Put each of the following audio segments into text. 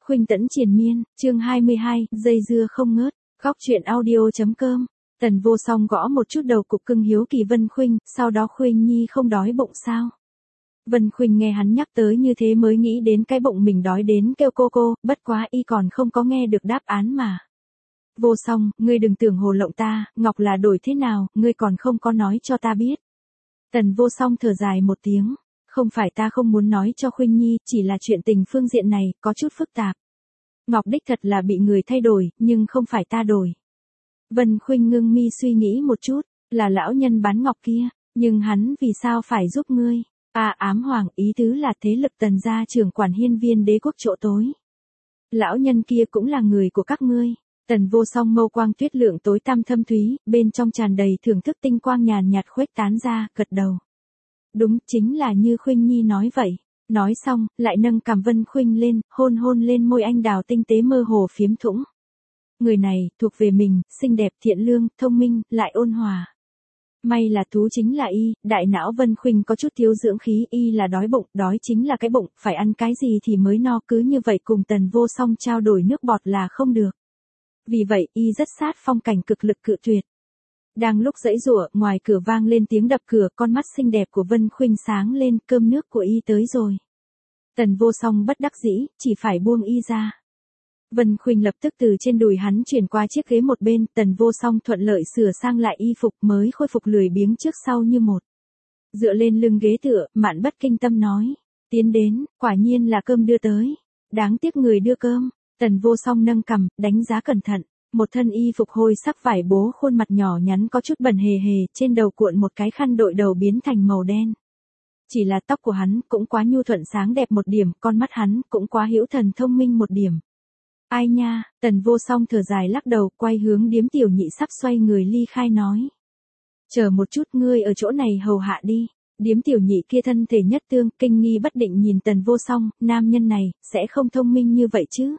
Khuynh Tẫn triền miên, chương 22, dây dưa không ngớt, góc truyện audio.com. Tần Vô Song gõ một chút đầu cục cưng hiếu kỳ Vân Khuynh, sau đó Khuynh Nhi không đói bụng sao? Vân Khuynh nghe hắn nhắc tới như thế mới nghĩ đến cái bụng mình đói đến kêu cô, bất quá y còn không có nghe được đáp án mà. Vô Song, ngươi đừng tưởng hồ lộng ta, Ngọc là đổi thế nào, ngươi còn không có nói cho ta biết. Tần Vô Song thở dài một tiếng. Không phải ta không muốn nói cho Khuynh Nhi, chỉ là chuyện tình phương diện này, có chút phức tạp. Ngọc đích thật là bị người thay đổi, nhưng không phải ta đổi. Vân Khuynh ngưng mi suy nghĩ một chút, là lão nhân bán ngọc kia, nhưng hắn vì sao phải giúp ngươi? Ám hoàng, ý tứ là thế lực Tần gia trưởng quản hiên viên đế quốc chỗ tối. Lão nhân kia cũng là người của các ngươi. Tần Vô Song mâu quang tuyết lượng tối tăm thâm thúy, bên trong tràn đầy thưởng thức tinh quang nhàn nhạt khuếch tán ra, gật đầu. Đúng, chính là như Khuynh Nhi nói vậy. Nói xong, lại nâng cằm Vân Khuynh lên, hôn lên môi anh đào tinh tế mơ hồ phiếm thũng. Người này, thuộc về mình, xinh đẹp thiện lương, thông minh, lại ôn hòa. May là thú chính là y, đại não Vân Khuynh có chút thiếu dưỡng khí, y là đói bụng, đói chính là cái bụng, phải ăn cái gì thì mới no, cứ như vậy cùng Tần Vô Song trao đổi nước bọt là không được. Vì vậy, y rất sát phong cảnh cực lực cự tuyệt. Đang lúc giãy giụa, ngoài cửa vang lên tiếng đập cửa, con mắt xinh đẹp của Vân Khuynh sáng lên, cơm nước của y tới rồi. Tần Vô Song bất đắc dĩ, chỉ phải buông y ra. Vân Khuynh lập tức từ trên đùi hắn chuyển qua chiếc ghế một bên, Tần Vô Song thuận lợi sửa sang lại y phục mới khôi phục lười biếng trước sau như một. Dựa lên lưng ghế tựa, Mạn Bất Kinh Tâm nói, tiến đến, quả nhiên là cơm đưa tới. Đáng tiếc người đưa cơm. Tần Vô Song nâng cằm, đánh giá cẩn thận. Một thân y phục hôi sắc vải bố, khuôn mặt nhỏ nhắn có chút bẩn hề, trên đầu cuộn một cái khăn đội đầu biến thành màu đen. Chỉ là tóc của hắn cũng quá nhu thuận sáng đẹp một điểm, con mắt hắn cũng quá hữu thần thông minh một điểm. Ai nha, Tần Vô Song thở dài lắc đầu, quay hướng Điếm Tiểu Nhị sắp xoay người ly khai nói. Chờ một chút, ngươi ở chỗ này hầu hạ đi. Điếm Tiểu Nhị kia thân thể nhất tương, kinh nghi bất định nhìn Tần Vô Song, nam nhân này, sẽ không thông minh như vậy chứ.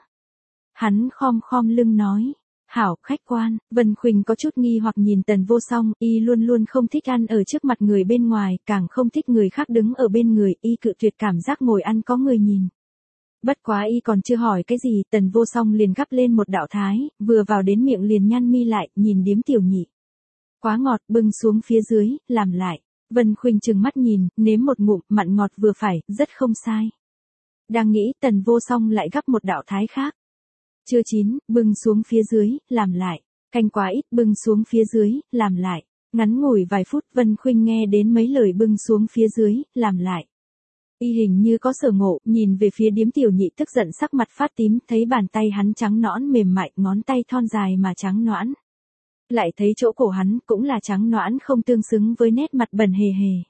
Hắn khom lưng nói. Hảo, khách quan. Vân Khuynh có chút nghi hoặc nhìn Tần Vô Song, y luôn luôn không thích ăn ở trước mặt người bên ngoài, càng không thích người khác đứng ở bên người, y cự tuyệt cảm giác ngồi ăn có người nhìn. Bất quá y còn chưa hỏi cái gì, Tần Vô Song liền gắp lên một đạo thái, vừa vào đến miệng liền nhăn mi lại, nhìn Điếm Tiểu Nhị. Quá ngọt, bưng xuống phía dưới, làm lại. Vân Khuynh trừng mắt nhìn, nếm một ngụm, mặn ngọt vừa phải, rất không sai. Đang nghĩ, Tần Vô Song lại gắp một đạo thái khác. Chưa chín, bưng xuống phía dưới, làm lại. Canh quá ít, bưng xuống phía dưới, làm lại. Ngắn ngủi vài phút, Vân Khuynh nghe đến mấy lời bưng xuống phía dưới, làm lại. Y hình như có sở ngộ, nhìn về phía Điếm Tiểu Nhị tức giận sắc mặt phát tím, thấy bàn tay hắn trắng nõn mềm mại, ngón tay thon dài mà trắng nõn. Lại thấy chỗ cổ hắn cũng là trắng nõn không tương xứng với nét mặt bẩn hề.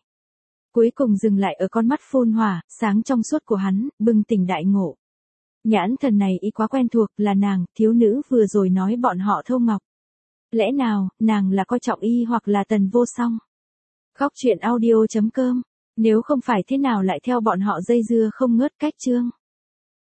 Cuối cùng dừng lại ở con mắt phun hỏa, sáng trong suốt của hắn, bừng tỉnh đại ngộ. Nhãn thần này y quá quen thuộc, là nàng, thiếu nữ vừa rồi nói bọn họ thâu ngọc. Lẽ nào, nàng là coi trọng y hoặc là Tần Vô Song? Góc truyện audio.com. Nếu không phải thế nào lại theo bọn họ dây dưa không ngớt cách chương.